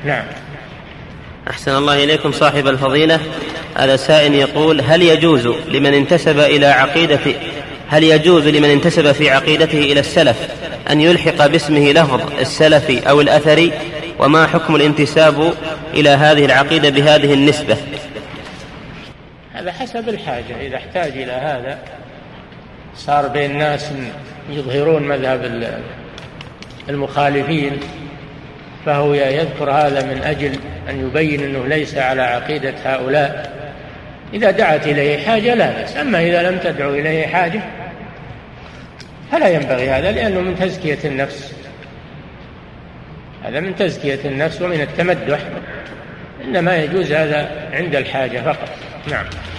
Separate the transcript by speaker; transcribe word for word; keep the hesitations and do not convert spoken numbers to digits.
Speaker 1: نعم.
Speaker 2: أحسن الله إليكم صاحب الفضيلة. هذا سائل يقول: هل يجوز لمن انتسب إلى عقيدة هل يجوز لمن انتسب في عقيدته إلى السلف أن يلحق باسمه لفظ السلفي أو الأثري؟ وما حكم الانتساب إلى هذه العقيدة بهذه النسبة؟
Speaker 1: هذا حسب الحاجة. إذا احتاج إلى هذا صار بين الناس يظهرون مذهب المخالفين، فهو يذكر هذا من أجل أن يبين أنه ليس على عقيدة هؤلاء. إذا دعت إليه حاجة لا بأس، أما إذا لم تدعو إليه حاجة فلا ينبغي هذا، لأنه من تزكية النفس، هذا من تزكية النفس ومن التمدح، إنما يجوز هذا عند الحاجة فقط. نعم.